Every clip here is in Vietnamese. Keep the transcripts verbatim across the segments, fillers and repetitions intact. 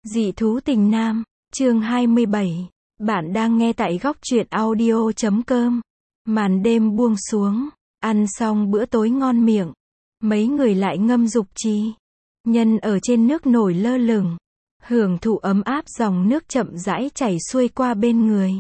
Dị thú tình nam, chương hai mươi bảy. Bạn đang nghe tại góc truyện audio chấm com. Màn đêm buông xuống, ăn xong bữa tối ngon miệng, mấy người lại ngâm dục trì. Nhân ở trên nước nổi lơ lửng, hưởng thụ ấm áp dòng nước chậm rãi chảy xuôi qua bên người.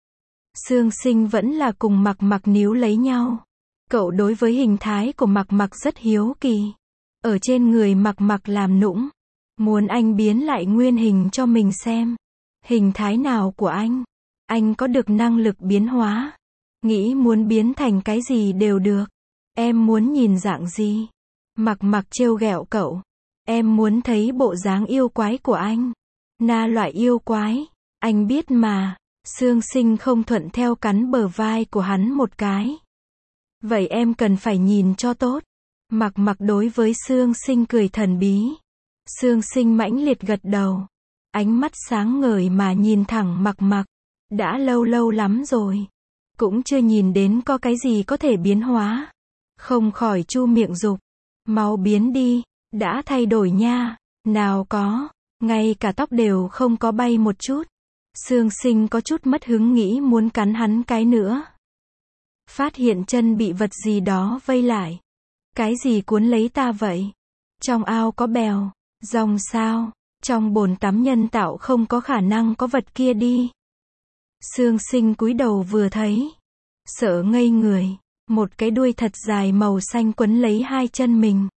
Sương Sinh vẫn là cùng Mặc Mặc níu lấy nhau. Cậu đối với hình thái của Mặc Mặc rất hiếu kỳ. Ở trên người Mặc Mặc làm nũng, muốn anh biến lại nguyên hình cho mình xem. Hình thái nào của anh? Anh có được năng lực biến hóa. Nghĩ muốn biến thành cái gì đều được. Em muốn nhìn dạng gì? Mặc Mặc trêu ghẹo cậu. Em muốn thấy bộ dáng yêu quái của anh. Na loại yêu quái. Anh biết mà. Sương Sinh không thuận theo cắn bờ vai của hắn một cái. Vậy em cần phải nhìn cho tốt. Mặc Mặc đối với Sương Sinh cười thần bí. Sương Sinh mãnh liệt gật đầu. Ánh mắt sáng ngời mà nhìn thẳng Mặc Mặc. Đã lâu lâu lắm rồi. Cũng chưa nhìn đến có cái gì có thể biến hóa. Không khỏi chu miệng dục. Mau biến đi. Đã thay đổi nha. Nào có. Ngay cả tóc đều không có bay một chút. Sương Sinh có chút mất hứng nghĩ muốn cắn hắn cái nữa. Phát hiện chân bị vật gì đó vây lại. Cái gì cuốn lấy ta vậy? Trong ao có bèo, rong sao? Trong bồn tắm nhân tạo không có khả năng có vật kia đi. Sương Sinh cúi đầu vừa thấy. Sợ ngây người. Một cái đuôi thật dài màu xanh quấn lấy hai chân mình.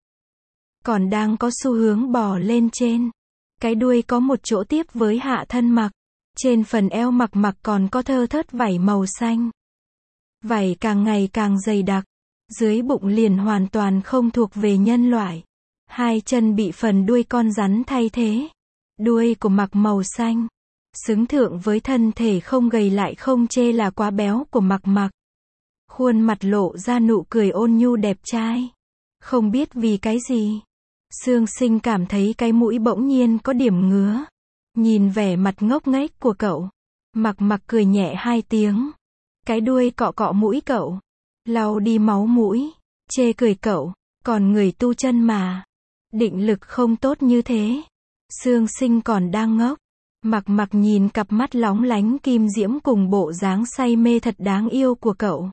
Còn đang có xu hướng bò lên trên. Cái đuôi có một chỗ tiếp với hạ thân Mặc. Trên phần eo Mặc Mặc còn có thơ thớt vảy màu xanh. Vảy càng ngày càng dày đặc. Dưới bụng liền hoàn toàn không thuộc về nhân loại. Hai chân bị phần đuôi con rắn thay thế. Đuôi của Mặc màu xanh. Xứng thượng với thân thể không gầy lại không chê là quá béo của Mặc Mặc. Khuôn mặt lộ ra nụ cười ôn nhu đẹp trai. Không biết vì cái gì. Sương Sinh cảm thấy cái mũi bỗng nhiên có điểm ngứa. Nhìn vẻ mặt ngốc nghếch của cậu. Mặc Mặc cười nhẹ hai tiếng. Cái đuôi cọ cọ mũi cậu. Lau đi máu mũi. Chê cười cậu. Còn người tu chân mà. Định lực không tốt như thế. Sương Sinh còn đang ngốc. Mặc Mặc nhìn cặp mắt lóng lánh kim diễm cùng bộ dáng say mê thật đáng yêu của cậu.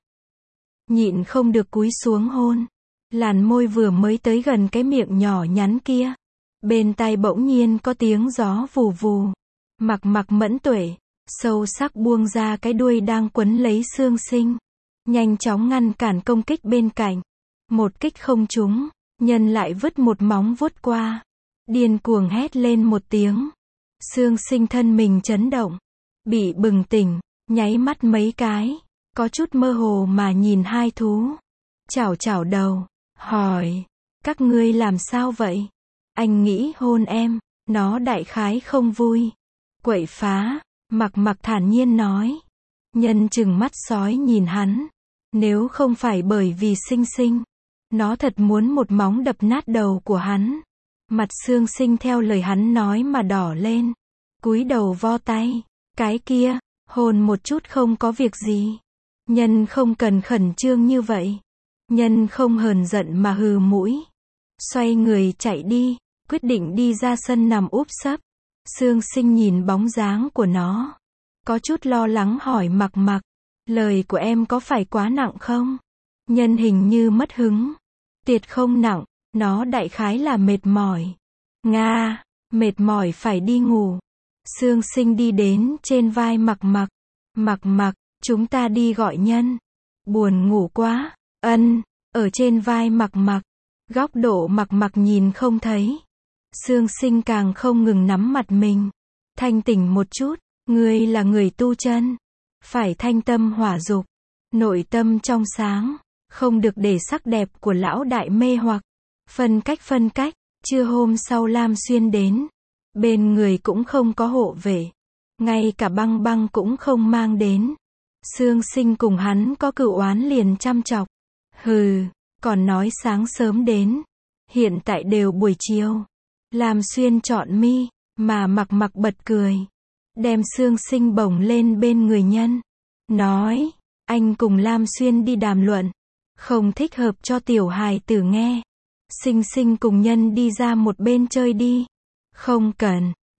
Nhịn không được cúi xuống hôn. Làn môi vừa mới tới gần cái miệng nhỏ nhắn kia. Bên tai bỗng nhiên có tiếng gió vù vù. Mặc Mặc mẫn tuệ. Sâu sắc buông ra cái đuôi đang quấn lấy Sương Sinh. Nhanh chóng ngăn cản công kích bên cạnh. Một kích không trúng. Nhân lại vứt một móng vuốt qua. Điên cuồng hét lên một tiếng. Sương Sinh thân mình chấn động. Bị bừng tỉnh. Nháy mắt mấy cái. Có chút mơ hồ mà nhìn hai thú. Chảo chảo đầu. Hỏi. Các ngươi làm sao vậy? Anh nghĩ hôn em. Nó đại khái không vui. Quậy phá. Mặc Mặc thản nhiên nói. Nhân chừng mắt sói nhìn hắn. Nếu không phải bởi vì Sinh Sinh. Nó thật muốn một móng đập nát đầu của hắn. Mặt Sương Sinh theo lời hắn nói mà đỏ lên. Cúi đầu vo tay. Cái kia. Hôn một chút không có việc gì. Nhân không cần khẩn trương như vậy. Nhân không hờn giận mà hừ mũi. Xoay người chạy đi. Quyết định đi ra sân nằm úp sấp. Sương Sinh nhìn bóng dáng của nó. Có chút lo lắng hỏi Mặc Mặc. Lời của em có phải quá nặng không? Nhân hình như mất hứng. Tiệt không nặng. Nó đại khái là mệt mỏi. Nga. Mệt mỏi phải đi ngủ. Sương Sinh đi đến trên vai Mặc Mặc. Mặc Mặc. Chúng ta đi gọi Nhân. Buồn ngủ quá. Ân. Ở trên vai Mặc Mặc. Góc độ Mặc Mặc nhìn không thấy. Sương Sinh càng không ngừng nắm mặt mình. Thanh tỉnh một chút. Ngươi là người tu chân. Phải thanh tâm hỏa dục. Nội tâm trong sáng. Không được để sắc đẹp của lão đại mê hoặc. Phân cách phân cách. Trưa hôm sau Lam Xuyên đến. Bên người cũng không có hộ vệ. Ngay cả băng băng cũng không mang đến. Sương Sinh cùng hắn có cửu oán liền chăm chọc. Hừ. Còn nói sáng sớm đến. Hiện tại đều buổi chiều. Lam Xuyên chọn mi. Mà Mặc Mặc bật cười. Đem Sương Sinh bổng lên bên người Nhân. Nói. Anh cùng Lam Xuyên đi đàm luận. Không thích hợp cho tiểu hài tử nghe. Sinh Sinh cùng Nhân đi ra một bên chơi đi. Không cần.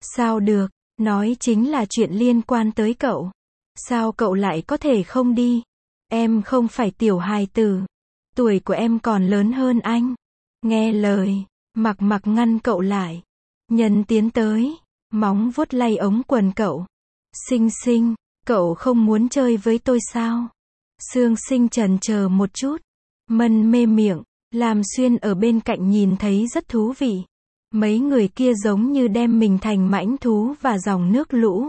Sao được, nói chính là chuyện liên quan tới cậu. Sao cậu lại có thể không đi? Em không phải tiểu hài tử. Tuổi của em còn lớn hơn anh. Nghe lời, Mặc Mặc ngăn cậu lại. Nhân tiến tới, móng vuốt lay ống quần cậu. Sinh Sinh, cậu không muốn chơi với tôi sao? Sương Sinh chần chờ một chút, mân mê miệng. Lam Xuyên ở bên cạnh nhìn thấy rất thú vị. Mấy người kia giống như đem mình thành mãnh thú và dòng nước lũ.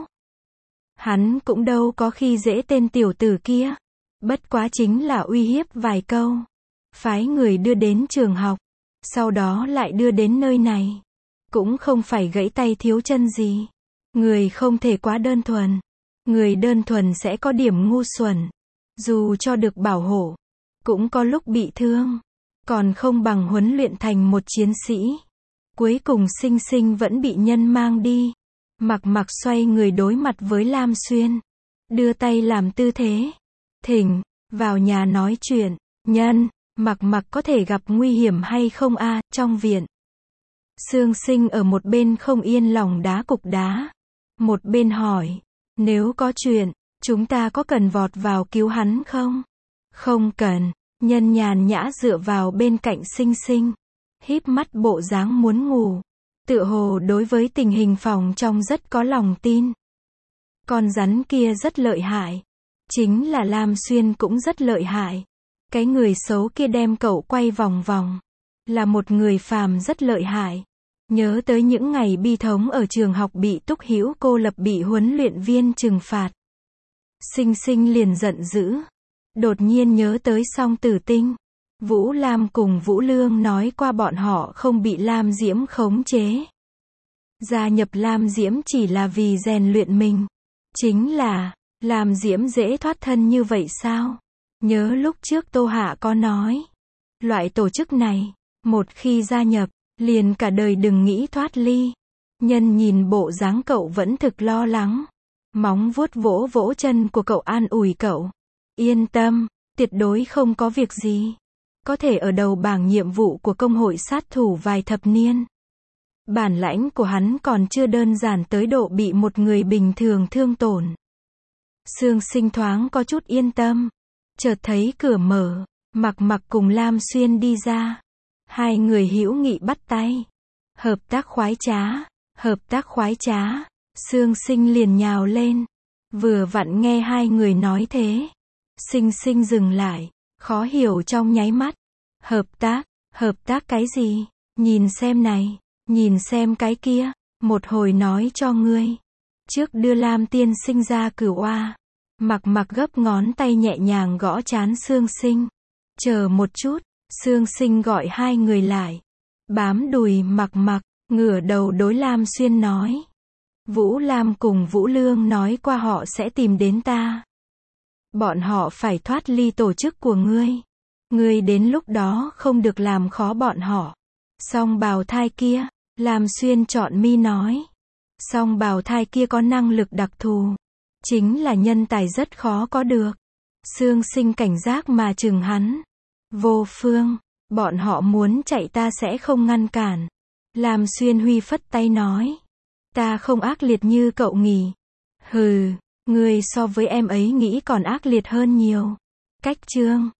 Hắn cũng đâu có khi dễ tên tiểu tử kia. Bất quá chính là uy hiếp vài câu. Phái người đưa đến trường học. Sau đó lại đưa đến nơi này. Cũng không phải gãy tay thiếu chân gì. Người không thể quá đơn thuần. Người đơn thuần sẽ có điểm ngu xuẩn. Dù cho được bảo hộ, cũng có lúc bị thương. Còn không bằng huấn luyện thành một chiến sĩ. Cuối cùng Sinh Sinh vẫn bị Nhân mang đi. Mặc Mặc xoay người đối mặt với Lam Xuyên. Đưa tay làm tư thế. Thỉnh, vào nhà nói chuyện. Nhân, Mặc Mặc có thể gặp nguy hiểm hay không a? Trong viện. Sương Sinh ở một bên không yên lòng đá cục đá. Một bên hỏi, nếu có chuyện, chúng ta có cần vọt vào cứu hắn không? Không cần. Nhân nhàn nhã dựa vào bên cạnh Sinh Sinh. Híp mắt bộ dáng muốn ngủ. Tựa hồ đối với tình hình phòng trong rất có lòng tin. Con rắn kia rất lợi hại. Chính là Lam Xuyên cũng rất lợi hại. Cái người xấu kia đem cậu quay vòng vòng. Là một người phàm rất lợi hại. Nhớ tới những ngày bi thống ở trường học bị Túc Hữu cô lập bị huấn luyện viên trừng phạt. Sinh Sinh liền giận dữ. Đột nhiên nhớ tới Song Tử Tinh. Vũ Lam cùng Vũ Lương nói qua bọn họ không bị Lam Diễm khống chế. Gia nhập Lam Diễm chỉ là vì rèn luyện mình. Chính là, Lam Diễm dễ thoát thân như vậy sao? Nhớ lúc trước Tô Hạ có nói. Loại tổ chức này, một khi gia nhập, liền cả đời đừng nghĩ thoát ly. Nhân nhìn bộ dáng cậu vẫn thực lo lắng. Móng vuốt vỗ vỗ chân của cậu an ủi cậu. Yên tâm, tuyệt đối không có việc gì. Có thể ở đầu bảng nhiệm vụ của công hội sát thủ vài thập niên. Bản lãnh của hắn còn chưa đơn giản tới độ bị một người bình thường thương tổn. Sương Sinh thoáng có chút yên tâm. Chợt thấy cửa mở, Mặc Mặc cùng Lam Xuyên đi ra. Hai người hữu nghị bắt tay. Hợp tác khoái trá, hợp tác khoái trá. Sương Sinh liền nhào lên. Vừa vặn nghe hai người nói thế. Sinh Sinh dừng lại, khó hiểu trong nháy mắt. Hợp tác, hợp tác cái gì? Nhìn xem này, nhìn xem cái kia, một hồi nói cho ngươi. Trước đưa Lam tiên sinh ra cửu oa. Mặc Mặc gấp ngón tay nhẹ nhàng gõ trán Sương Sinh. Chờ một chút, Sương Sinh gọi hai người lại. Bám đùi Mặc Mặc, ngửa đầu đối Lam Xuyên nói. Vũ Lam cùng Vũ Lương nói qua họ sẽ tìm đến ta. Bọn họ phải thoát ly tổ chức của ngươi. Ngươi đến lúc đó không được làm khó bọn họ. Song bào thai kia, Lam Xuyên chọn mi nói. Song bào thai kia có năng lực đặc thù. Chính là nhân tài rất khó có được. Sương Sinh cảnh giác mà chừng hắn. Vô phương, bọn họ muốn chạy ta sẽ không ngăn cản. Lam Xuyên huy phất tay nói. Ta không ác liệt như cậu nghĩ. Hừ, ngươi so với em ấy nghĩ còn ác liệt hơn nhiều. Cách chương